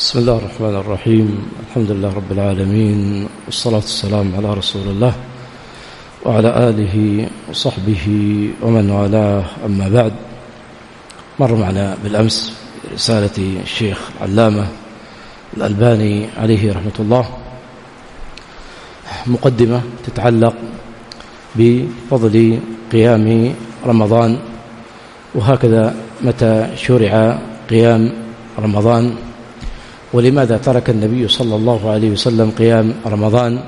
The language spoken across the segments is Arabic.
بسم الله الرحمن الرحيم. الحمد لله رب العالمين، والصلاة والسلام على رسول الله وعلى آله وصحبه ومن والاه. أما بعد، مر معنا بالأمس رسالة الشيخ العلامة الألباني عليه رحمة الله مقدمة تتعلق بفضل قيام رمضان، وهكذا متى شرع قيام رمضان، ولماذا ترك النبي صلى الله عليه وسلم قيام رمضان،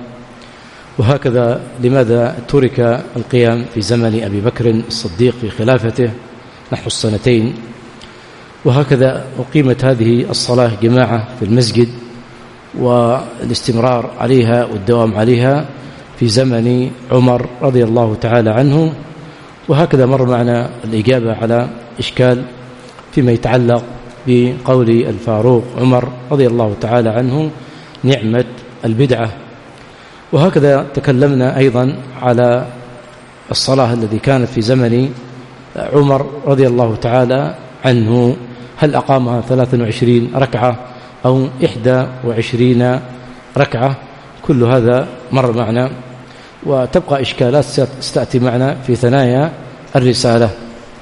وهكذا لماذا ترك القيام في زمن أبي بكر الصديق في خلافته نحو السنتين، وهكذا أقيمت هذه الصلاة جماعة في المسجد والاستمرار عليها والدوام عليها في زمن عمر رضي الله تعالى عنه. وهكذا مر معنا الإجابة على إشكال فيما يتعلق بقول الفاروق عمر رضي الله تعالى عنه: نعمة البدعة. وهكذا تكلمنا أيضا على الصلاة التي كانت في زمن عمر رضي الله تعالى عنه، هل أقامها 23 ركعة أو 21 ركعة؟ كل هذا مر معنا، وتبقى إشكالات ستأتي معنا في ثنايا الرسالة.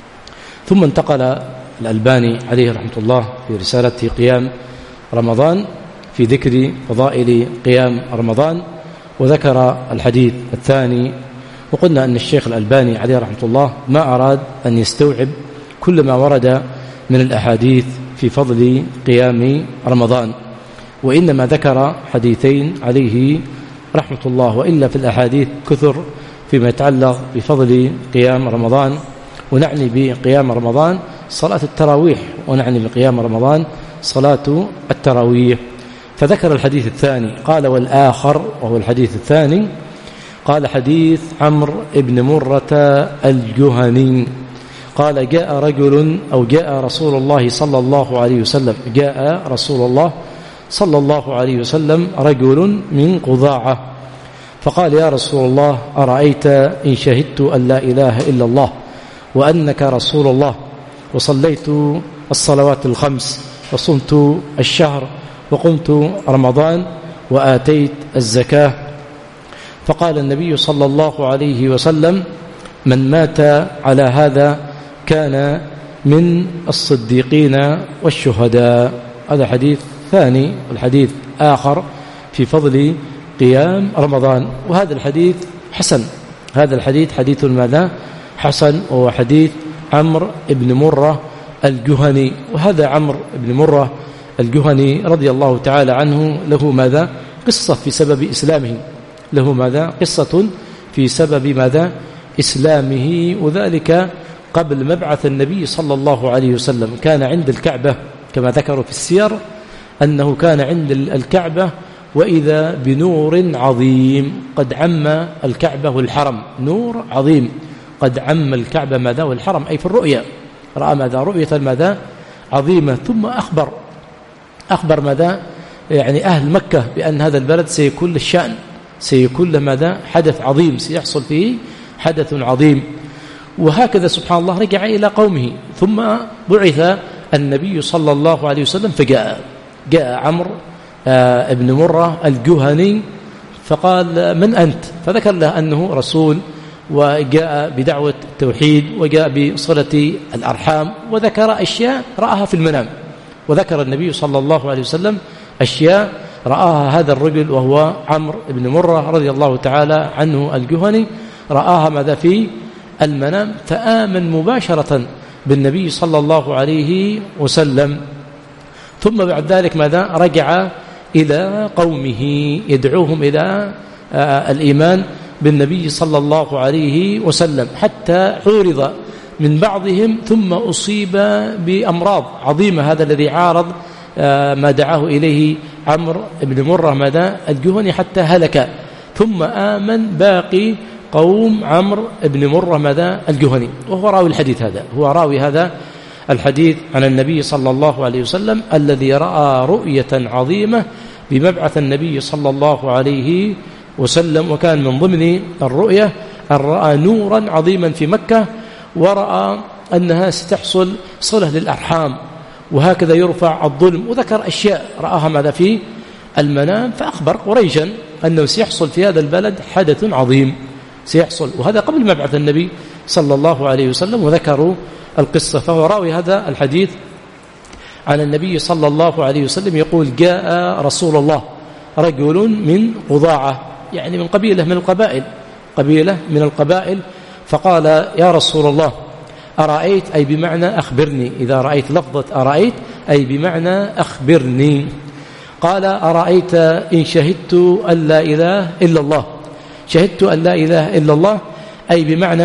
ثم انتقل الألباني عليه رحمة الله في رسالته قيام رمضان في ذكر فضائل قيام رمضان، وذكر الحديث الثاني. وقلنا أن الشيخ الألباني عليه رحمة الله ما أراد أن يستوعب كل ما ورد من الأحاديث في فضل قيام رمضان، وإنما ذكر حديثين عليه رحمة الله، وإلا في الأحاديث كثر فيما يتعلق بفضل قيام رمضان. ونعني بقيام رمضان صلاة التراويح، ونعني بقيام رمضان صلاة التراويح. فذكر الحديث الثاني قال: والآخر، وهو الحديث الثاني، قال: حديث عمرو بن مرة الجهني قال: جاء رسول الله صلى الله عليه وسلم، جاء رسول الله صلى الله عليه وسلم رجل من قضاعة فقال: يا رسول الله، أرأيت إن شهدت أن لا إله إلا الله وأنك رسول الله، وصليت الصلوات الخمس، وصمت الشهر، وقمت رمضان، وآتيت الزكاة. فقال النبي صلى الله عليه وسلم: من مات على هذا كان من الصديقين والشهداء. هذا حديث ثاني، والحديث آخر في فضل قيام رمضان. وهذا الحديث حسن، هذا الحديث حديث ماذا؟ حسن، وهو حديث عمرو بن مرة الجهني. وهذا عمرو بن مرة الجهني رضي الله تعالى عنه له ماذا؟ قصة في سبب إسلامه، له ماذا؟ قصة في سبب ماذا؟ إسلامه، وذلك قبل مبعث النبي صلى الله عليه وسلم. كان عند الكعبة كما ذكروا في السير أنه كان عند الكعبة وإذا بنور عظيم قد عم الكعبة والحرم، نور عظيم قد عم الكعبة ماذا؟ والحرم، أي في الرؤيا رأى ماذا؟ رؤية ماذا؟ عظيمة. ثم أخبر ماذا؟ يعني أهل مكة بأن هذا البلد سيكون للشأن، سيكون له ماذا؟ حدث عظيم، سيحصل فيه حدث عظيم. وهكذا سبحان الله رجع إلى قومه، ثم بعث النبي صلى الله عليه وسلم، جاء عمرو ابن مرة الجهني فقال: من أنت؟ فذكر له أنه رسول، وجاء بدعوة التوحيد، وجاء بصلة الأرحام، وذكر أشياء رآها في المنام. وذكر النبي صلى الله عليه وسلم أشياء رآها هذا الرجل وهو عمرو بن مرة رضي الله تعالى عنه الجهني، رآها ماذا؟ في المنام، فآمن مباشرة بالنبي صلى الله عليه وسلم. ثم بعد ذلك ماذا؟ رجع إلى قومه يدعوهم إلى الإيمان بالنبي صلى الله عليه وسلم، حتى عورض من بعضهم ثم أصيب بأمراض عظيمة، هذا الذي عارض ما دعاه إليه عمرو بن مرة ماذا؟ الجهني، حتى هلك. ثم آمن باقي قوم عمرو بن مرة ماذا؟ الجهني، وهو راوي الحديث هذا، هو راوي هذا الحديث عن النبي صلى الله عليه وسلم الذي رأى رؤية عظيمة بمبعث النبي صلى الله عليه وسلم. وكان من ضمن الرؤية أن رأى نورا عظيما في مكة، ورأى أنها ستحصل صلة للأرحام، وهكذا يرفع الظلم، وذكر أشياء رآها ماذا في المنام، فأخبر قريشا أنه سيحصل في هذا البلد حدث عظيم سيحصل، وهذا قبل مبعث النبي صلى الله عليه وسلم، وذكروا القصة. فهو راوي هذا الحديث عن النبي صلى الله عليه وسلم يقول: جاء رسول الله رجل من قضاعة، يعني من قبيلة من القبائل، فقال: يا رسول الله أرأيت، أي بمعنى أخبرني، إذا رأيت لفظة أرأيت أي بمعنى أخبرني. قال: أرأيت إن شهدت أن لا إله إلا الله. شهدت أن لا إله إلا الله أي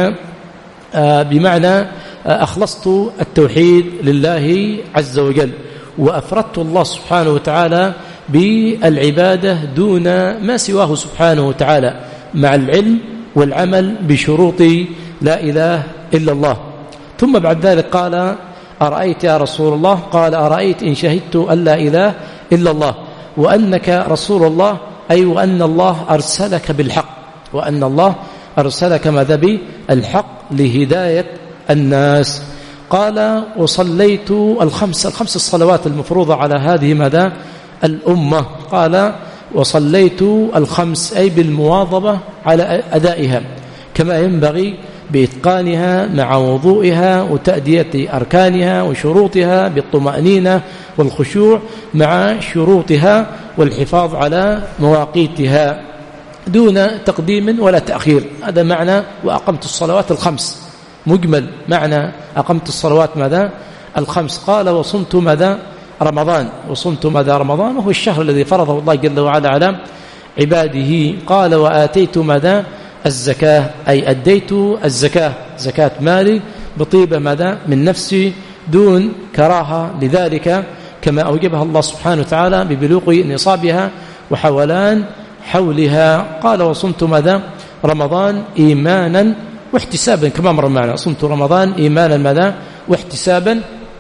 بمعنى أخلصت التوحيد لله عز وجل، وأفردت الله سبحانه وتعالى بالعبادة دون ما سواه سبحانه وتعالى، مع العلم والعمل بشروط لا إله إلا الله. ثم بعد ذلك قال: أرأيت يا رسول الله؟ قال: أرأيت إن شهدت أن لا إله إلا الله وأنك رسول الله، أي وأن الله أرسلك بالحق، وأن الله أرسلك ماذا بالحق لهداية الناس. قال: وصليت الخمس الصلوات المفروضة على هذه ماذا الأمة. قال: وصليت الخمس، أي بالمواظبة على أدائها كما ينبغي، بإتقانها مع وضوئها وتأدية أركانها وشروطها، بالطمأنينة والخشوع مع شروطها، والحفاظ على مواقيتها دون تقديم ولا تأخير. هذا معنى وأقمت الصلوات الخمس، مجمل معنى أقمت الصلوات ماذا الخمس. قال: وصمت ماذا رمضان. وصمت ماذا رمضان، وهو الشهر الذي فرضه الله جل وعلا على عباده. قال: وآتيت ماذا الزكاة، أي أديت الزكاة، زكاة مالي بطيبة ماذا من نفسي دون كراهة لذلك، كما أوجبها الله سبحانه وتعالى ببلوغ نصابها وحولان حولها. قال: وصمت ماذا رمضان إيمانا واحتسابا، كما مر معنا، صمت رمضان إيمانا ماذا واحتسابا.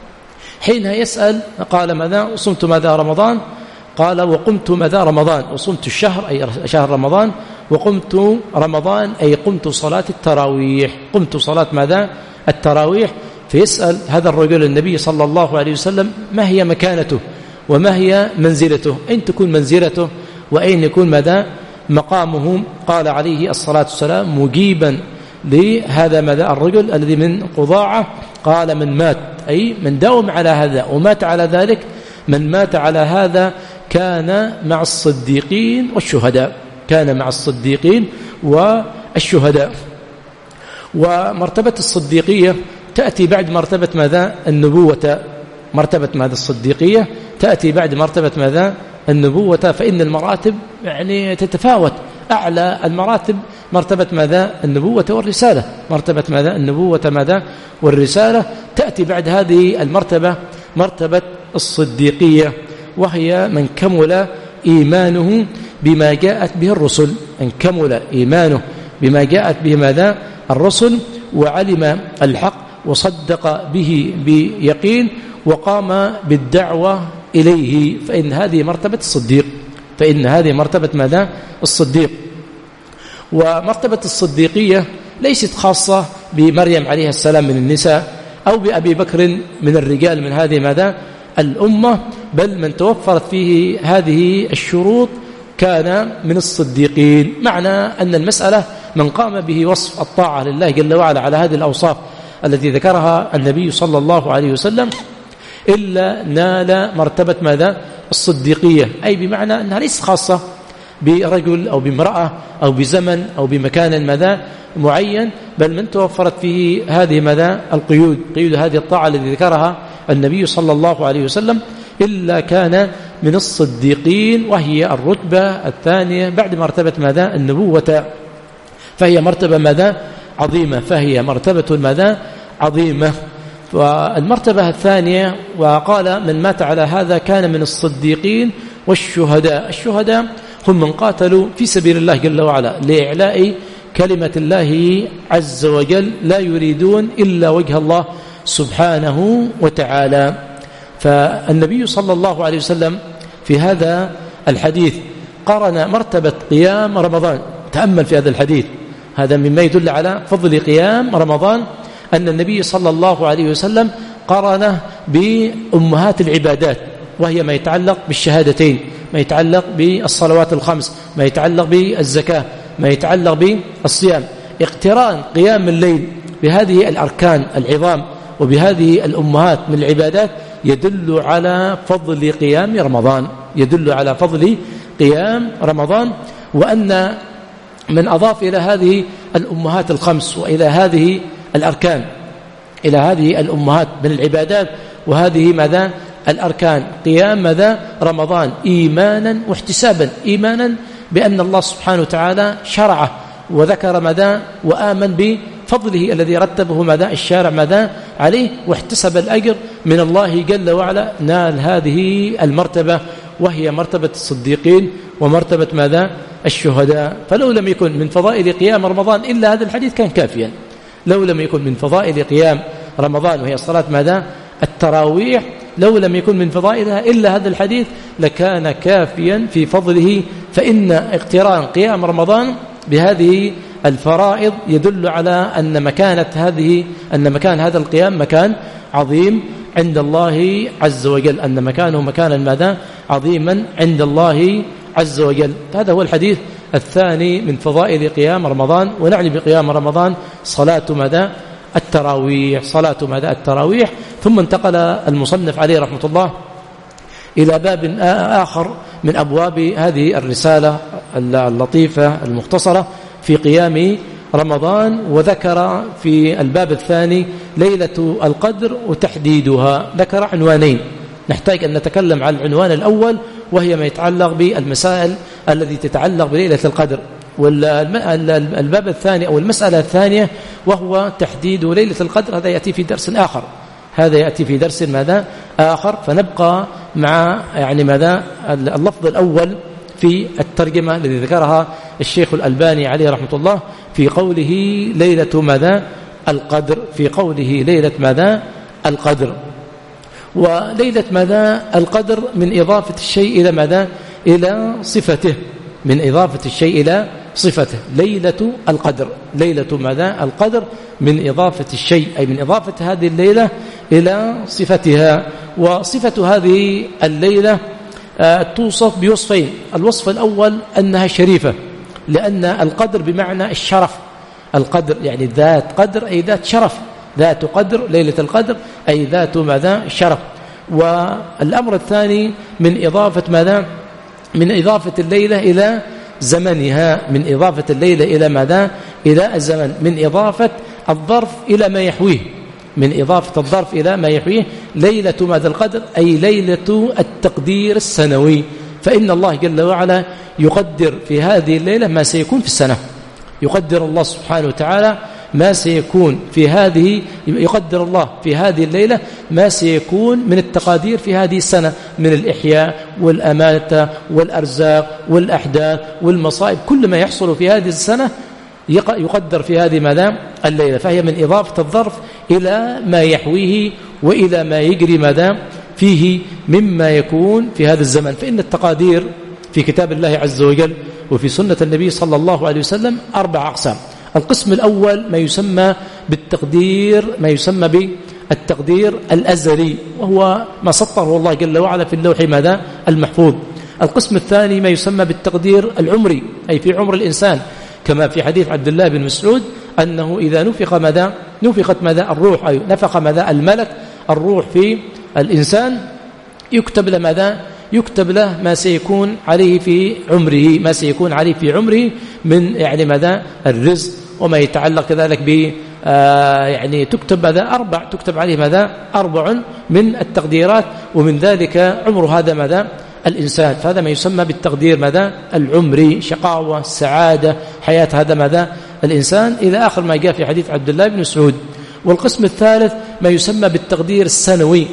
حينها يسأل قال: ماذا صمت ماذا رمضان؟ قال: وقمت ماذا رمضان. وصمت الشهر أي شهر رمضان، وقمت رمضان أي قمت صلاة التراويح، قمت صلاة ماذا التراويح. فيسأل هذا الرجل النبي صلى الله عليه وسلم: ما هي مكانته وما هي منزلته؟ أين تكون منزلته وأين يكون ماذا مقامه؟ قال عليه الصلاة والسلام مجيبا لهذا ماذا الرجل الذي من قضاعة، قال: من مات، أي من داوم على هذا ومات على ذلك، من مات على هذا كان مع الصديقين والشهداء، كان مع الصديقين والشهداء. ومرتبة الصديقية تأتي بعد مرتبة ماذا النبوة، مرتبة ماذا الصديقية تأتي بعد مرتبة ماذا النبوة، فإن المراتب يعني تتفاوت. أعلى المراتب مرتبة ماذا النبوة والرسالة، مرتبة ماذا النبوة ماذا والرسالة. تأتي بعد هذه المرتبة مرتبة الصديقية، وهي من كمل إيمانه بما جاءت به الرسل، من كمل إيمانه بما جاءت به ماذا الرسل، وعلم الحق وصدق به بيقين وقام بالدعوة إليه، فإن هذه مرتبة الصديق، فإن هذه مرتبة ماذا الصديق. ومرتبة الصديقية ليست خاصة بمريم عليه السلام من النساء أو بأبي بكر من الرجال من هذه ماذا الأمة، بل من توفرت فيه هذه الشروط كان من الصديقين. معنى أن المسألة من قام به وصف الطاعة لله جل وعلا على هذه الأوصاف التي ذكرها النبي صلى الله عليه وسلم إلا نال مرتبة ماذا الصديقية، أي بمعنى أنها ليست خاصة برجل أو بامرأة أو بزمن أو بمكان ماذا معين، بل من توفرت فيه هذه ماذا القيود، قيود هذه الطاعة التي ذكرها النبي صلى الله عليه وسلم، إلا كان من الصديقين، وهي الرتبة الثانية بعد مرتبة ماذا النبوة. فهي مرتبة ماذا عظيمة، فهي مرتبة ماذا عظيمة. والمرتبة الثانية وقال: من مات على هذا كان من الصديقين والشهداء. الشهداء هم من قاتلوا في سبيل الله جل وعلا لإعلاء كلمة الله عز وجل، لا يريدون إلا وجه الله سبحانه وتعالى. فالنبي صلى الله عليه وسلم في هذا الحديث قارن مرتبة قيام رمضان. تأمل في هذا الحديث، هذا مما يدل على فضل قيام رمضان، أن النبي صلى الله عليه وسلم قرنه بأمهات العبادات، وهي ما يتعلق بالشهادتين، ما يتعلق بالصلوات الخمس، ما يتعلق بالزكاة، ما يتعلق بالصيام. اقتران قيام الليل بهذه الأركان العظام وبهذه الأمهات من العبادات يدل على فضل قيام رمضان، يدل على فضل قيام رمضان، وأن من أضاف إلى هذه الأمهات الخمس وإلى هذه الأركان، إلى هذه الأمهات من العبادات وهذه ماذا الأركان، قيام ماذا رمضان إيمانا واحتسابا، إيمانا بأن الله سبحانه وتعالى شرعه وذكر ماذا وآمن بفضله الذي رتبه ماذا الشارع ماذا عليه، واحتسب الأجر من الله جل وعلا، نال هذه المرتبة وهي مرتبة الصديقين ومرتبة ماذا الشهداء. فلو لم يكن من فضائل قيام رمضان إلا هذا الحديث كان كافيا، لو لم يكن من فضائل قيام رمضان وهي صلاة ماذا التراويح، لو لم يكن من فضائلها إلا هذا الحديث لكان كافيا في فضله. فإن اقتران قيام رمضان بهذه الفرائض يدل على أن مكان هذا القيام مكان عظيم عند الله عز وجل، أن مكانه مكانا ماذا عظيما عند الله عز وجل. هذا هو الحديث الثاني من فضائل قيام رمضان. ونعني بقيام رمضان صلاة ماذا التراويح، صلاة ماذا التراويح. ثم انتقل المصنف عليه رحمة الله إلى باب آخر من أبواب هذه الرسالة اللطيفة المختصرة في قيام رمضان، وذكر في الباب الثاني ليلة القدر وتحديدها. ذكر عنوانين نحتاج أن نتكلم عن العنوان الأول، وهي ما يتعلق بالمسائل التي تتعلق بليلة القدر، والباب الثاني أو المسألة الثانية وهو تحديد ليلة القدر. هذا يأتي في درس آخر، هذا يأتي في درس ماذا آخر. فنبقى مع ماذا اللفظ الأول في الترجمة الذي ذكرها الشيخ الألباني عليه رحمة الله في قوله ليلة ماذا القدر، في قوله ليلة ماذا القدر. وليلة ماذا القدر من إضافة الشيء إلى ماذا إلى صفته، من إضافة الشيء إلى صفته. ليلة القدر، ليلة ماذا القدر من إضافة الشيء، أي من إضافة هذه الليلة إلى صفتها. وصفة هذه الليلة توصف بوصفين. الوصف الأول أنها شريفة، لأن القدر بمعنى الشرف، القدر يعني ذات قدر أي ذات شرف، ذات قدر ليلة القدر أي ذات ماذا شرف. والأمر الثاني من إضافة ماذا من إضافة الليلة إلى زمنها، من إضافة الليلة إلى ماذا إلى الزمن، من إضافة الظرف إلى ما يحويه، من إضافة الظرف إلى ما يحويه. ليلة ماذا القدر أي ليلة التقدير السنوي، فإن الله جل وعلا يقدر في هذه الليلة ما سيكون في السنة، يقدر الله سبحانه وتعالى ما سيكون في هذه، يقدر الله في هذه الليلة ما سيكون من التقادير في هذه السنة، من الإحياء والأماتة والأرزاق والأحداث والمصائب، كل ما يحصل في هذه السنة يقدر في هذه ماذا الليلة. فهي من إضافة الظرف إلى ما يحويه وإلى ما يجري ماذا فيه مما يكون في هذا الزمن. فإن التقادير في كتاب الله عز وجل وفي سنة النبي صلى الله عليه وسلم 4 أقسام. القسم الأول ما يسمى بالتقدير، ما يسمى بالتقدير الأزلي، وهو ما سطره الله جل وعلا في اللوح ماذا المحفوظ. القسم الثاني ما يسمى بالتقدير العمري، أي في عمر الإنسان، كما في حديث عبد الله بن مسعود أنه إذا نفخت ماذا الروح، أي نفخ ماذا الملك الروح في الإنسان، يكتب له ماذا يكتب له ما سيكون عليه في عمره، ما سيكون عليه في عمره من ماذا الرزق وما يتعلق كذلك ب تكتب ماذا تكتب عليه ماذا 4 من التقديرات، ومن ذلك عمر هذا ماذا الإنسان. فهذا ما يسمى بالتقدير ماذا العمري، شقاوة، سعادة، حياة هذا ماذا الإنسان، إلى آخر ما جاء في حديث عبد الله بن مسعود. والقسم الثالث ما يسمى بالتقدير السنوي،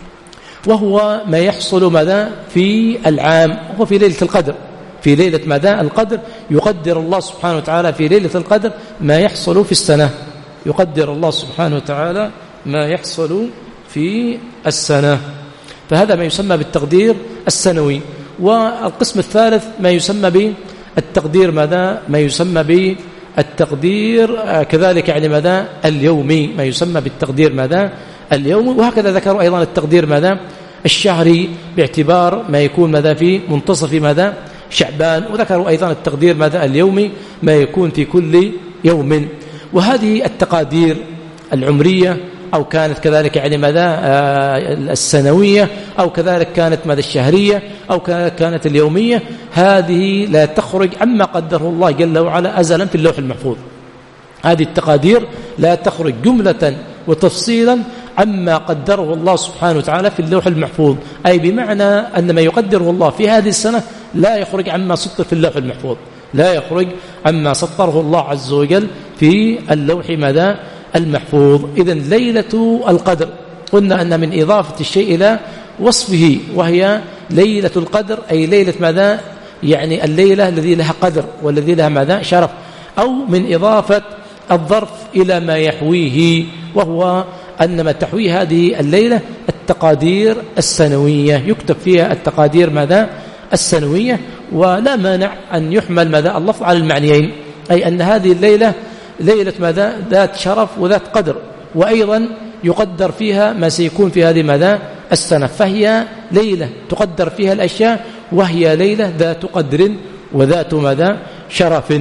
وهو ما يحصل ماذا في العام، وهو في ليلة القدر، في ليلة ماذا القدر يقدر الله سبحانه وتعالى في ليلة القدر ما يحصل في السنة، يقدر الله سبحانه وتعالى ما يحصل في السنة. فهذا ما يسمى بالتقدير السنوي. والقسم الثالث ما يسمى بالتقدير ماذا ما يسمى بالتقدير كذلك ماذا اليومي، ما يسمى بالتقدير ماذا اليومي. وهكذا ذكروا أيضا التقدير ماذا الشهري باعتبار ما يكون ماذا في منتصف ماذا شعبان، وذكروا أيضا التقدير ماذا اليومي ما يكون في كل يوم. وهذه التقادير العمرية أو كانت كذلك يعني ماذا السنوية أو كذلك كانت ماذا الشهرية أو كانت اليومية، هذه لا تخرج عما قدره الله جل وعلا أزلا في اللوح المحفوظ. هذه التقادير لا تخرج جملة وتفصيلا عما قدره الله سبحانه وتعالى في اللوح المحفوظ، أي بمعنى أن ما يقدره الله في هذه السنة لا يخرج عما سطر في اللوح المحفوظ، لا يخرج عما سطره الله عز وجل في اللوح ماذا المحفوظ. إذن ليلة القدر قلنا أن من إضافة الشيء إلى وصفه، وهي ليلة القدر أي ليلة ماذا يعني الليلة الذي لها قدر والذي لها ماذا شرف، أو من إضافة الظرف إلى ما يحويه، وهو أن ما تحوي هذه الليلة التقادير السنوية، يكتب فيها التقادير ماذا السنوية. ولا مانع أن يحمل ماذا اللفظ على المعنيين، أي أن هذه الليلة ليلة ماذا ذات شرف وذات قدر، وأيضا يقدر فيها ما سيكون في هذه ماذا السنة، فهي ليلة تقدر فيها الأشياء، وهي ليلة ذات قدر وذات ماذا شرف.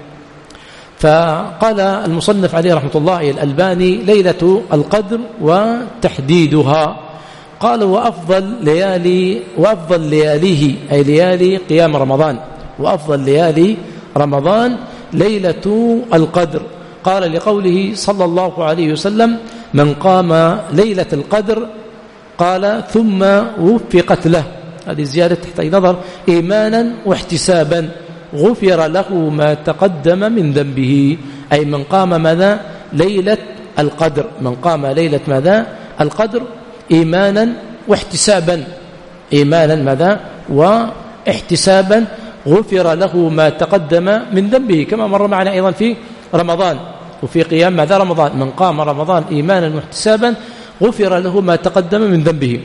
فقال المصنف عليه رحمة الله الألباني ليلة القدر وتحديدها، قال وأفضل لياليه أي ليالي قيام رمضان، وأفضل ليالي رمضان ليلة القدر. قال لقوله صلى الله عليه وسلم من قام ليلة القدر قال ثم وفقت له، هذه زيادة تحتاج نظر، إيمانا واحتسابا غفر له ما تقدم من ذنبه، أي من قام ماذا ليلة القدر، من قام ليلة ماذا القدر إيمانا واحتسابا، إيمانا ماذا واحتسابا غفر له ما تقدم من ذنبه، كما مر معنا أيضا في رمضان وفي قيام ماذا رمضان، من قام رمضان إيمانا واحتسابا غفر له ما تقدم من ذنبه.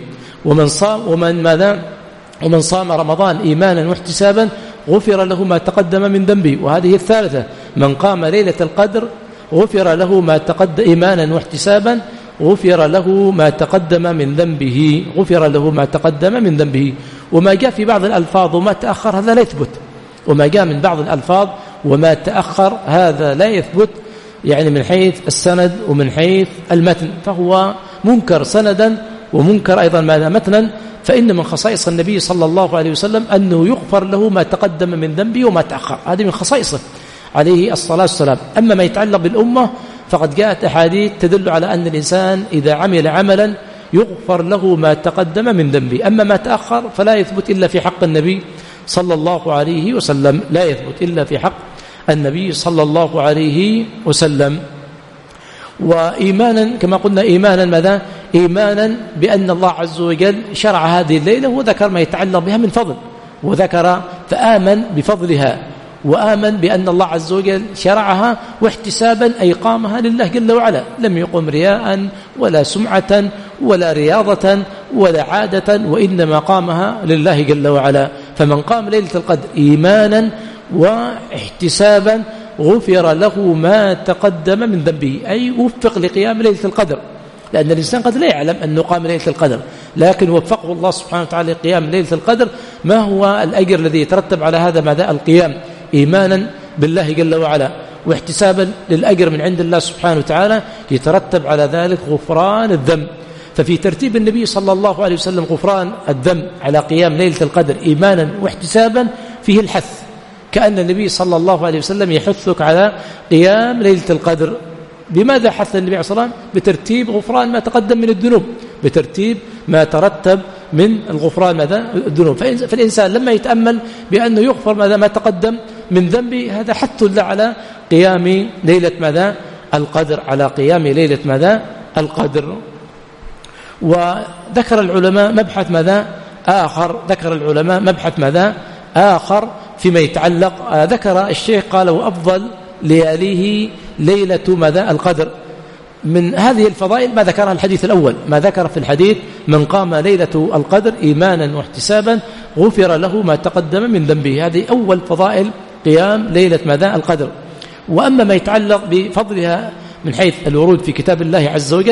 ومن صام رمضان إيمانا واحتسابا غفر له ما تقدم من ذنبه. وهذه الثالثة، من قام ليلة القدر غفر له ما تقدم إيمانا واحتسابا غفر له ما تقدم من ذنبه، غفر له ما تقدم من ذنبه. وما جاء في بعض الألفاظ وما تأخر هذا لا يثبت، وما جاء من بعض الألفاظ وما تأخر هذا لا يثبت، يعني من حيث السند ومن حيث المتن، فهو منكر سندا ومنكر أيضا متنا. فإن من خصائص النبي صلى الله عليه وسلم أنه يغفر له ما تقدم من ذنبه وما تأخر، هذه من خصائصه عليه الصلاة والسلام. أما ما يتعلق بالأمة فقد جاءت أحاديث تدل على أن الإنسان إذا عمل عملا يغفر له ما تقدم من ذنبه، أما ما تأخر فلا يثبت إلا في حق النبي صلى الله عليه وسلم، لا يثبت إلا في حق النبي صلى الله عليه وسلم. وإيمانا كما قلنا إيمانا ماذا إيمانا بأن الله عز وجل شرع هذه الليلة وذكر ما يتعلق بها من فضل، وذكر فآمن بفضلها، وآمن بأن الله عز وجل شرعها واحتسابا أي قامها لله جل وعلا، لم يقم رياء ولا سمعة ولا رياضة ولا عادة، وإنما قامها لله جل وعلا. فمن قام ليلة القدر إيمانا واحتسابا غفر له ما تقدم من ذنبه، أي وفق لقيام ليلة القدر، لأن الإنسان قد لا يعلم أنه قام ليلة القدر، لكن وفقه الله سبحانه وتعالى لقيام ليلة القدر. ما هو الأجر الذي يترتب على هذا ماذا القيام؟ إيمانا بالله جل وعلا واحتسابا للأجر من عند الله سبحانه وتعالى، يترتب على ذلك غفران الذنب. ففي ترتيب النبي صلى الله عليه وسلم غفران الذنب على قيام ليلة القدر إيمانا واحتسابا فيه الحث، كأن النبي صلى الله عليه وسلم يحثك على قيام ليلة القدر. بماذا حث النبي عليه الصلاة والسلام؟ بترتيب غفران ما تقدم من الذنوب، بترتيب ما ترتب من الغفران ماذا الذنوب. فالإنسان لما يتأمل بأنه يغفر ماذا ما تقدم من ذنبه، هذا حث له على قيام ليلة ماذا القدر، على قيام ليلة ماذا القدر. وذكر العلماء مبحث ماذا آخر، ذكر العلماء مبحث ماذا آخر فيما يتعلق، ذكر الشيخ قال وأفضل لياليه ليلة ماذا القدر. من هذه الفضائل ما ذكرها الحديث الأول، ما ذكر في الحديث من قام ليلة القدر إيمانا واحتسابا غفر له ما تقدم من ذنبه، هذه أول فضائل قيام ليلة ماذا القدر. وأما ما يتعلق بفضلها من حيث الورود في كتاب الله عز وجل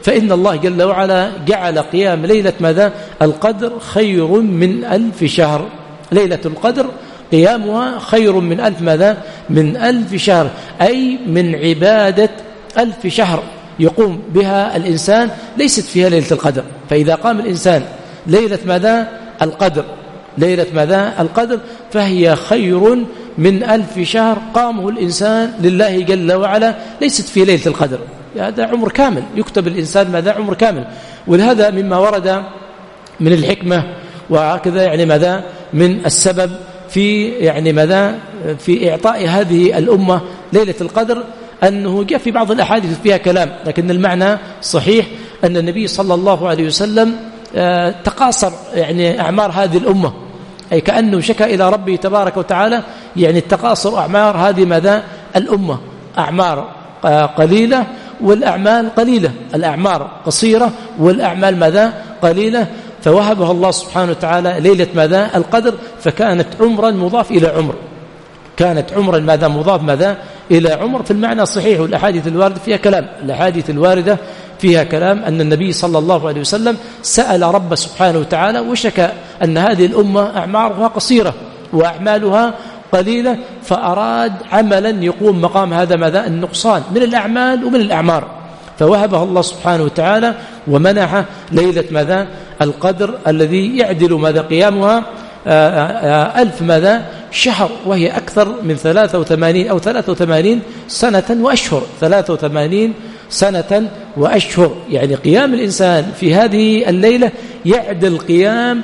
فإن الله جل وعلا جعل قيام ليلة ماذا؟ القدر خير من 1000 شهر. ليلة القدر قيامها خير من 1000 ماذا؟ من 1000 شهر، أي من عبادة 1000 شهر يقوم بها الإنسان ليست فيها ليلة القدر. فإذا قام الإنسان ليلة ماذا؟ القدر، ليلة ماذا؟ القدر، فهي خير من 1000 شهر قامه الإنسان لله جل وعلا ليست في ليلة القدر. هذا عمر كامل، يكتب الإنسان ماذا؟ عمر كامل. ولهذا مما ورد من الحكمة وهكذا يعني ماذا؟ من السبب في يعني ماذا؟ في إعطاء هذه الأمة ليلة القدر، أنه جاء في بعض الأحاديث فيها كلام، لكن المعنى صحيح أن النبي صلى الله عليه وسلم تقاصر يعني أعمار هذه الأمة، أي كأنه شكى إلى ربه تبارك وتعالى يعني تقاصر أعمار هذه ماذا؟ الأمة، أعمار قليلة والأعمال قليلة، الأعمار قصيرة والأعمال ماذا؟ قليلة. فوهبها الله سبحانه وتعالى ليلة ماذا؟ القدر، فكانت عمرا مضاف إلى عمر، كانت عمرا ماذا؟ مضاف ماذا؟ إلى عمر. في المعنى صحيح، والأحاديث الواردة فيها كلام، الأحاديث الواردة فيها كلام أن النبي صلى الله عليه وسلم سأل رب سبحانه وتعالى وشكى أن هذه الأمة أعمارها قصيرة وأعمالها قليلة، فأراد عملا يقوم مقام هذا ماذا؟ النقصان من الأعمال ومن الأعمار، فوهبها الله سبحانه وتعالى ومنح ليلة ماذا؟ القدر الذي يعدل ماذا؟ قيامها 1000 ماذا؟ شهر، وهي أكثر من 83 أو 83 سنة وأشهر، 83 سنة وأشهر. يعني قيام الإنسان في هذه الليلة يعدل قيام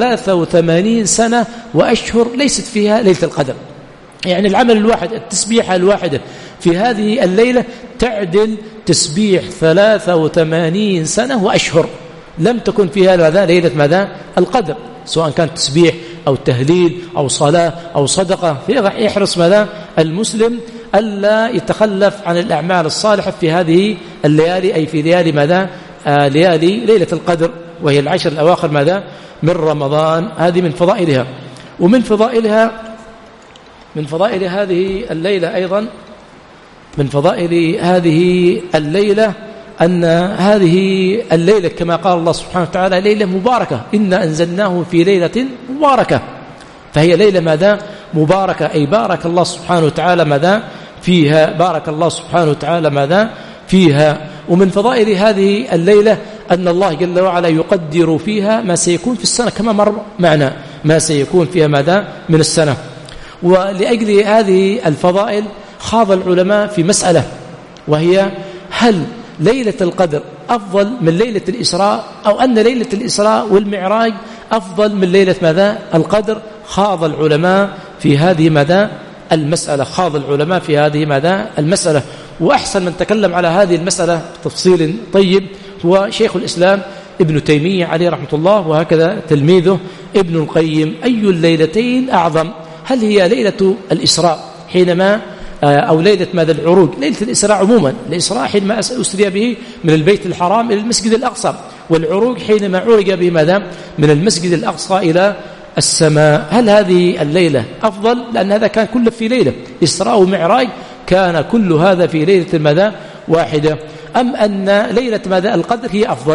83 سنة وأشهر ليست فيها ليلة القدر. يعني العمل الواحد، التسبيحة الواحدة في هذه الليلة تعدل تسبيح 83 سنة وأشهر لم تكن فيها ماذا؟ ليلة ماذا؟ القدر، سواء كان تسبيح أو تهليل أو صلاة أو صدقة. يحرص ماذا؟ المسلم ألا يتخلف عن الأعمال الصالحة في هذه الليالي، أي في ليالي ماذا؟ ليالي ليلة القدر، وهي العشر الأواخر ماذا؟ من رمضان. هذه من فضائلها. ومن فضائلها، من فضائل هذه الليلة أيضا، من فضائل هذه الليلة أن هذه الليلة كما قال الله سبحانه وتعالى ليلة مباركة، إنا أنزلناه في ليلة مباركة، فهي ليلة ماذا؟ مباركة، أي بارك الله سبحانه وتعالى ماذا؟ فيها، بارك الله سبحانه وتعالى ماذا؟ فيها. ومن فضائل هذه الليلة أن الله جل وعلا يقدر فيها ما سيكون في السنة، كما مر معنا ما سيكون فيها ماذا؟ من السنة. ولأجل هذه الفضائل خاض العلماء في مسألة، وهي هل ليلة القدر أفضل من ليلة الإسراء، أو أن ليلة الإسراء والمعراج أفضل من ليلة ماذا؟ القدر. خاض العلماء في هذه ماذا؟ المسألة، خاض العلماء في هذه ماذا؟ المسألة. وأحسن من تكلم على هذه المسألة بتفصيل طيب هو شيخ الإسلام ابن تيمية عليه رحمة الله، وهكذا تلميذه ابن القيم. أي الليلتين أعظم؟ هل هي ليلة الإسراء حينما أو ليلة ماذا؟ العروج، ليلة الإسراء عموما، الإسراء حينما أسري به من البيت الحرام إلى المسجد الأقصى، والعروج حينما عرج به ماذا؟ من المسجد الأقصى إلى السماء. هل هذه الليلة أفضل؟ لأن هذا كان كله في ليلة إسراء ومعراج، كان كل هذا في ليلة ماذا؟ واحدة، أم أن ليلة ماذا؟ القدر هي أفضل؟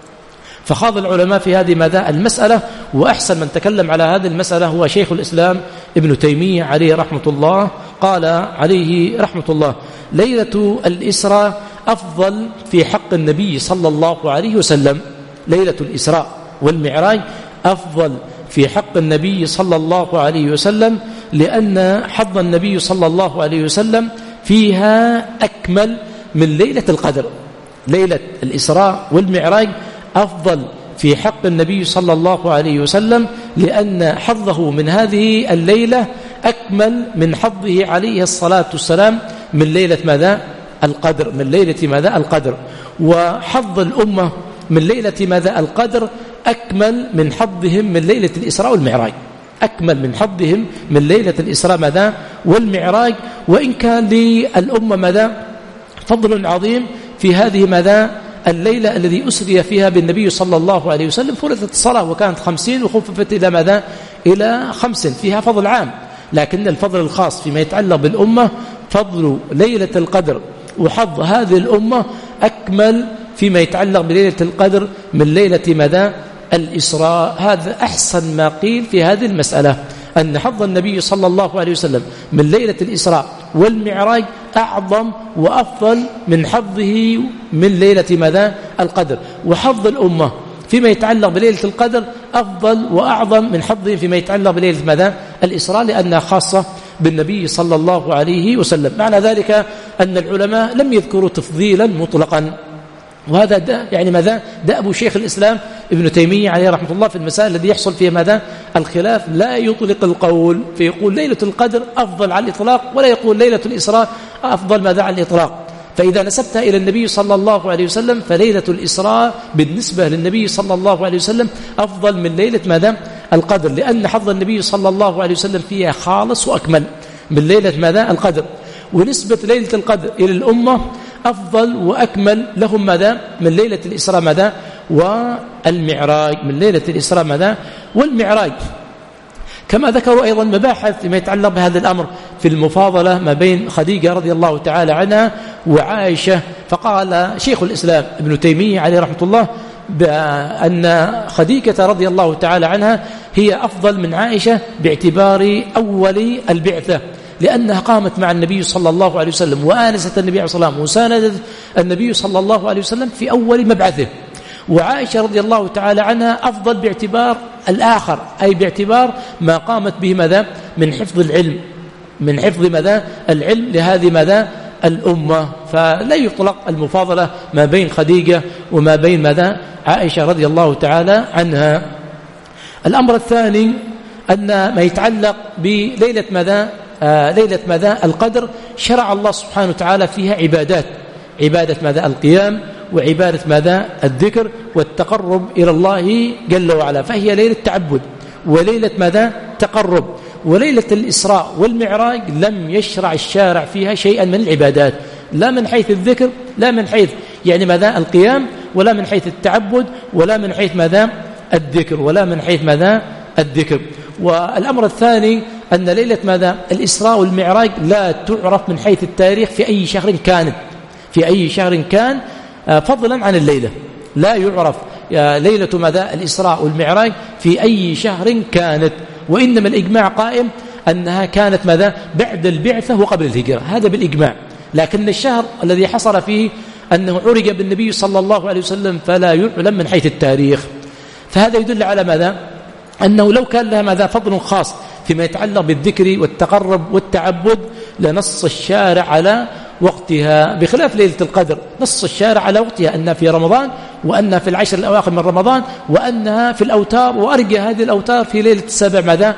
فخاض العلماء في هذه ماذا؟ المسألة. وأحسن من تكلم على هذه المسألة هو شيخ الإسلام ابن تيمية عليه رحمة الله. قال عليه رحمة الله: ليلة الإسراء أفضل في حق النبي صلى الله عليه وسلم، ليلة الإسراء والمعراج أفضل في حق النبي صلى الله عليه وسلم، لأن حظ النبي صلى الله عليه وسلم فيها أكمل من ليلة القدر. ليلة الإسراء والمعراج أفضل في حق النبي صلى الله عليه وسلم، لأن حظه من هذه الليلة أكمل من حظه عليه الصلاة والسلام من ليلة ماذا؟ القدر، من ليلة ماذا؟ القدر. وحظ الأمة من ليلة ماذا؟ القدر أكمل من حظهم من ليلة الإسراء والمعراج، أكمل من حظهم من ليلة الإسراء ماذا؟ والمعراج. وإن كان للأمة ماذا؟ فضل عظيم في هذه ماذا؟ الليلة الذي أسري فيها بالنبي صلى الله عليه وسلم. فرضت الصلاة وكانت 50 وخففت إلى ماذا؟ إلى 5، فيها فضل عام. لكن الفضل الخاص فيما يتعلق بالأمة فضل ليلة القدر، وحظ هذه الأمة أكمل فيما يتعلق بليلة القدر من ليلة مدى الإسراء. هذا أحسن ما قيل في هذه المسألة، أن حظ النبي صلى الله عليه وسلم من ليلة الإسراء والمعراج أعظم وأفضل من حظه من ليلة مدى القدر. وحظ الأمة فيما يتعلق بليلة القدر أفضل وأعظم من حظه فيما يتعلق بليلة مدى الإسراء، لأنها خاصة بالنبي صلى الله عليه وسلم. معنى ذلك أن العلماء لم يذكروا تفضيلا مطلقا، وهذا يعني ماذا دأب شيخ الإسلام ابن تيمية عليه رحمة الله في المسائل الذي يحصل فيها ماذا الخلاف، لا يطلق القول فيقول ليلة القدر أفضل على الإطلاق، ولا يقول ليلة الإسراء أفضل ماذا على الإطلاق. فإذا نسبتها إلى النبي صلى الله عليه وسلم فليلة الإسراء بالنسبة للنبي صلى الله عليه وسلم أفضل من ليلة ماذا القدر، لأن حظ النبي صلى الله عليه وسلم فيها خالص وأكمل من ليلة ماذا القدر. ونسبة ليلة القدر إلى الأمة أفضل وأكمل لهم ماذا من ليلة الإسراء ماذا والمعراج، من ليلة الإسراء ماذا والمعراج. كما ذكروا أيضا مباحث فيما يتعلق بهذا الأمر في المفاضلة ما بين خديجة رضي الله تعالى عنها وعائشة. فقال شيخ الإسلام ابن تيمية عليه رحمة الله بأن خديجة رضي الله تعالى عنها هي أفضل من عائشة باعتبار أول البعثة، لأنها قامت مع النبي صلى الله عليه وسلم وآنست النبي عليه الصلاة والسلام وساندت النبي صلى الله عليه وسلم في أول مبعثه. وعائشة رضي الله تعالى عنها أفضل باعتبار الآخر، أي باعتبار ما قامت به ماذا من حفظ العلم، من حفظ ماذا العلم لهذه ماذا الأمة. فلا يطلق المفاضلة ما بين خديجة وما بين ماذا عائشة رضي الله تعالى عنها. الأمر الثاني أن ما يتعلق بليلة ماذا ليلة ماذا القدر شرع الله سبحانه وتعالى فيها عبادات، عبادة ماذا القيام، وعبادة ماذا الذكر والتقرب إلى الله جل وعلا. فهي ليلة تعبد وليلة ماذا تقرب. وليلة الإسراء والمعراج لم يشرع الشارع فيها شيئا من العبادات، لا من حيث الذكر، لا من حيث يعني ماذا القيام، ولا من حيث التعبد، ولا من حيث ماذا الذكر، ولا من حيث ماذا الذكر. والأمر الثاني أن ليلة ماذا الإسراء والمعراج لا تعرف من حيث التاريخ في أي شهر كانت، في أي شهر كان فضلا عن الليلة، لا يعرف ليلة ماذا الإسراء والمعراج في أي شهر كانت، وإنما الإجماع قائم أنها كانت ماذا بعد البعثة وقبل الهجرة، هذا بالإجماع. لكن الشهر الذي حصل فيه أنه عرج بالنبي صلى الله عليه وسلم فلا يعلم من حيث التاريخ. فهذا يدل على ماذا أنه لو كان لها ماذا فضل خاص فيما يتعلق بالذكر والتقرب والتعبد لنص الشارع على وقتها، بخلاف ليلة القدر نص الشارع على وقتها أنها في رمضان، وأنها في العشر الأواخر من رمضان، وأنها في الأوتار، وأرجى هذه الأوتار في ليلة 7 ماذا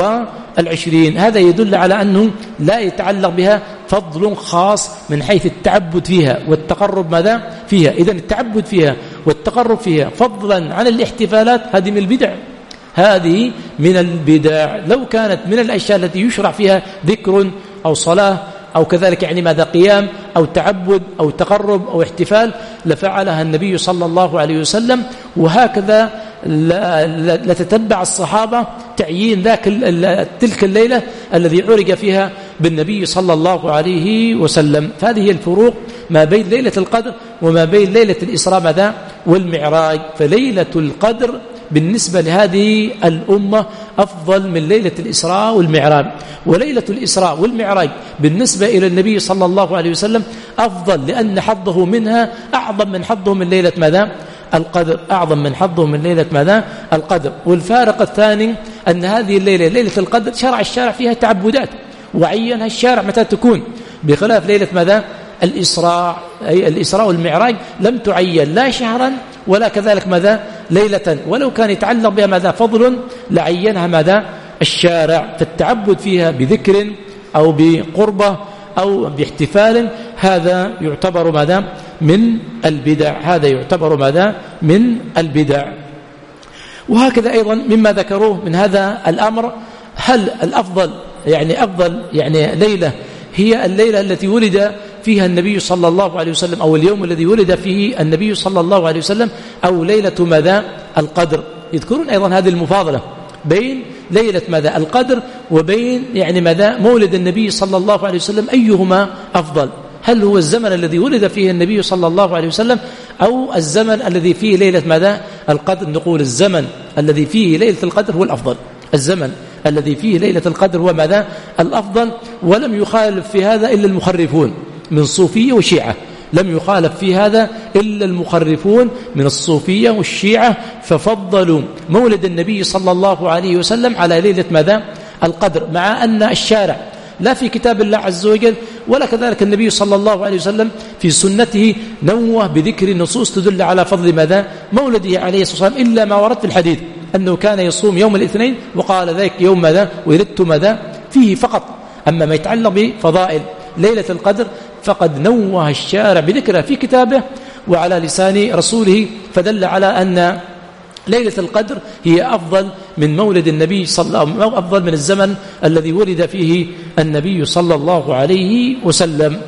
والعشرين. هذا يدل على أنه لا يتعلق بها فضل خاص من حيث التعبد فيها والتقرب ماذا فيها. إذن التعبد فيها والتقرب فيها فضلا عن الاحتفالات هذه من البدع، هذه من البدع. لو كانت من الأشياء التي يشرع فيها ذكر أو صلاة أو كذلك يعني ماذا قيام أو تعبد أو تقرب أو احتفال لفعلها النبي صلى الله عليه وسلم. وهكذا لتتبع الصحابة تعيين تلك الليلة الذي عرج فيها بالنبي صلى الله عليه وسلم. فهذه هي الفروق ما بين ليلة القدر وما بين ليلة الإسراء ماذا والمعراج. فليلة القدر بالنسبة لهذه الأمة أفضل من ليلة الإسراء والمعراج، وليلة الإسراء والمعراج بالنسبة إلى النبي صلى الله عليه وسلم أفضل لأن حظه منها أعظم من حظه من ليلة ماذا القدر، أعظم من حظه من ليلة ماذا القدر. والفارق الثاني أن هذه الليلة ليلة القدر شرع الشارع فيها تعبدات وعينها الشارع متى تكون، بخلاف ليلة ماذا الإسراء، أي الإسراء والمعراج لم تعين لا شهرا ولا كذلك ماذا ليلة، ولو كان يتعلق بها ماذا فضل لعينها ماذا الشارع. فالتعبد فيها بذكر أو بقربة أو باحتفال هذا يعتبر ماذا من البدع، هذا يعتبر ماذا من البدع. وهكذا أيضا مما ذكروه من هذا الأمر، هل الأفضل يعني أفضل يعني ليلة هي الليلة التي ولد فيها النبي صلى الله عليه وسلم أو اليوم الذي ولد فيه النبي صلى الله عليه وسلم أو ليلة ماذا القدر. يذكرون أيضا هذه المفاضلة بين ليلة ماذا القدر وبين يعني ماذا مولد النبي صلى الله عليه وسلم، أيهما أفضل؟ هل هو الزمن الذي ولد فيه النبي صلى الله عليه وسلم أو الزمن الذي فيه ليلة ماذا القدر؟ نقول الزمن الذي فيه ليلة القدر هو الأفضل، الزمن الذي فيه ليلة القدر هو ماذا الأفضل. ولم يخالف في هذا إلا المخرفون من الصوفية والشيعة، لم يخالف في هذا إلا المخرفون من الصوفية والشيعة، ففضلوا مولد النبي صلى الله عليه وسلم على ليلة ماذا القدر، مع أن الشارع لا في كتاب الله عز وجل ولا كذلك النبي صلى الله عليه وسلم في سنته نوه بذكر النصوص تدل على فضل ماذا مولده عليه الصلاة والسلام، إلا ما ورد في الحديث أنه كان يصوم يوم الاثنين وقال ذلك يوم ماذا ولدت ماذا فيه فقط. أما ما يتعلق بفضائل ليلة القدر فقد نوه الشارع بذكرها في كتابه وعلى لسان رسوله، فدل على أن ليلة القدر هي أفضل من مولد النبي صلى الله عليه وسلم، أفضل من الزمن الذي ولد فيه النبي صلى الله عليه وسلم.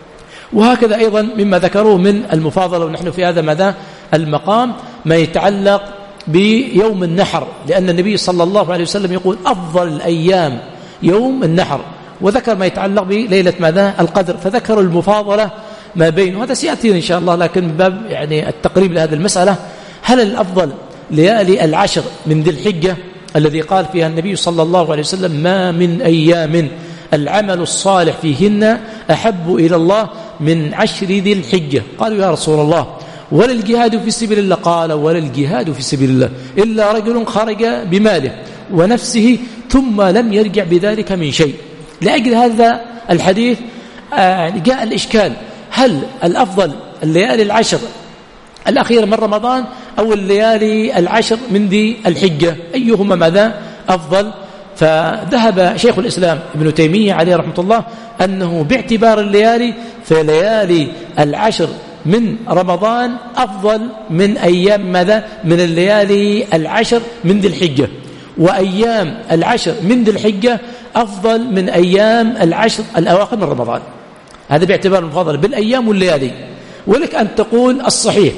وهكذا أيضا مما ذكروه من المفاضلة، ونحن في هذا ماذا المقام ما يتعلق بيوم النحر، لأن النبي صلى الله عليه وسلم يقول أفضل الأيام يوم النحر، وذكر ما يتعلق بليلة ماذا القدر، فذكروا المفاضلة ما بين، وهذا سيأتي إن شاء الله، لكن من باب يعني التقريب لهذه المسألة، هل الأفضل ليالي العشر من ذي الحجة الذي قال فيها النبي صلى الله عليه وسلم ما من أيام العمل الصالح فيهن أحب إلى الله من 10 ذي الحجة؟ قالوا يا رسول الله ولا الجهاد في سبيل الله؟ قال ولا الجهاد في سبيل الله إلا رجل خرج بماله ونفسه ثم لم يرجع بذلك من شيء. لأجل هذا الحديث جاء الإشكال، هل الأفضل الليالي العشر الأخيرة من رمضان أو الليالي العشر من ذي الحجة؟ أيهما ماذا أفضل؟ فذهب شيخ الإسلام ابن تيمية عليه رحمة الله أنه باعتبار الليالي فليالي العشر من رمضان أفضل من أيام ماذا من الليالي العشر من ذي الحجة، وأيام العشر من ذي الحجة أفضل من أيام العشر الأواخر من رمضان. هذا باعتبار المفاضلة بالأيام والليالي. ولك أن تقول الصحيح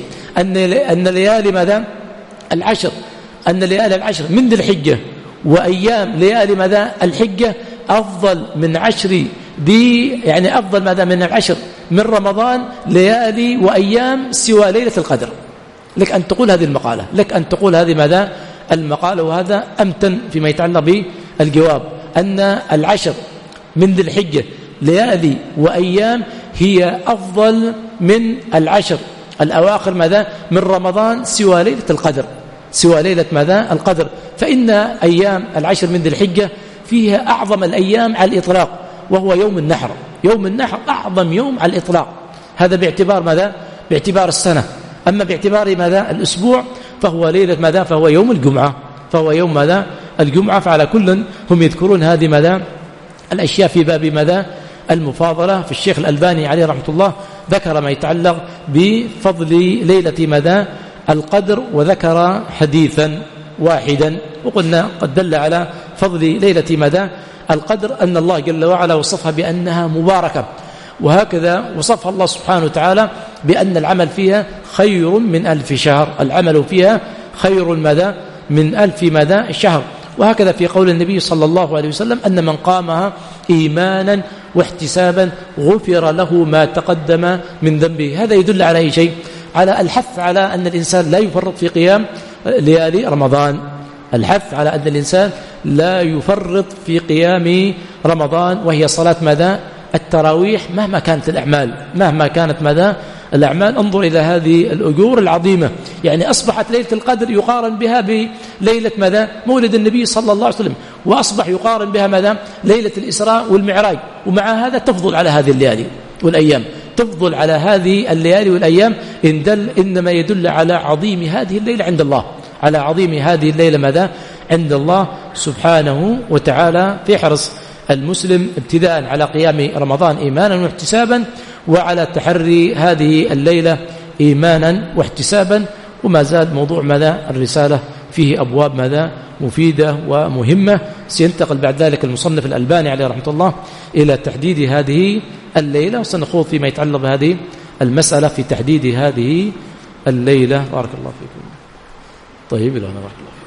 أن ليالي ماذا العشر، أن ليالي العشر من ذي الحجة وأيام ليالي ماذا الحجة أفضل من 10 دي، يعني أفضل ماذا من العشر من رمضان ليالي وأيام سوى ليلة القدر. لك أن تقول هذه المقالة، لك أن تقول هذه ماذا المقالة، وهذا أمتن فيما يتعلق بالجواب، أن العشر من ذي الحجة ليالي وأيام هي أفضل من العشر الأواخر ماذا من رمضان سوى ليلة القدر، سوى ليلة ماذا القدر. فإن أيام العشر من ذي الحجة فيها أعظم الأيام على الإطلاق وهو يوم النحر، يوم النحر أعظم يوم على الإطلاق، هذا باعتبار ماذا باعتبار السنة. أما باعتبار ماذا الأسبوع فهو ليلة ماذا فهو يوم الجمعة، فهو يوم ماذا الجمعة. فعلى كل هم يذكرون هذه ماذا الأشياء في باب ماذا المفاضلة. في الشيخ الألباني عليه رحمة الله ذكر ما يتعلق بفضل ليلة ماذا القدر، وذكر حديثا واحدا، وقلنا قد دل على فضل ليلة ماذا القدر أن الله جل وعلا وصفها بأنها مباركة، وهكذا وصفها الله سبحانه وتعالى بأن العمل فيها خير من 1000 شهر، العمل فيها خير ماذا من 1000 ماذا شهر. وهكذا في قول النبي صلى الله عليه وسلم أن من قامها إيمانا واحتسابا غفر له ما تقدم من ذنبه. هذا يدل على أي شيء؟ على الحث على أن الإنسان لا يفرط في قيام ليالي رمضان، الحث على أن الإنسان لا يفرط في قيام رمضان، وهي صلاة ماذا التراويح مهما كانت الأعمال، مهما كانت ماذا الأعمال. انظر إلى هذه الأجور العظيمة، يعني أصبحت ليلة القدر يقارن بها بليلة ماذا مولد النبي صلى الله عليه وسلم، وأصبح يقارن بها ماذا ليلة الإسراء والمعراج، ومع هذا تفضل على هذه الليالي والأيام، تفضل على هذه الليالي والأيام. إنما يدل على عظيم هذه الليلة عند الله، على عظيم هذه الليلة ماذا عند الله سبحانه وتعالى. في حرص المسلم ابتداء على قيام رمضان إيمانا واحتسابا، وعلى تحري هذه الليلة إيمانا واحتسابا. وما زال موضوع ماذا الرسالة فيه أبواب ماذا مفيدة ومهمة. سينتقل بعد ذلك المصنف الألباني عليه رحمة الله إلى تحديد هذه الليلة، وسنخوض فيما يتعلق بهذه المسألة في تحديد هذه الليلة. بارك الله فيكم. طيب، إلى هنا بارك الله فيكم.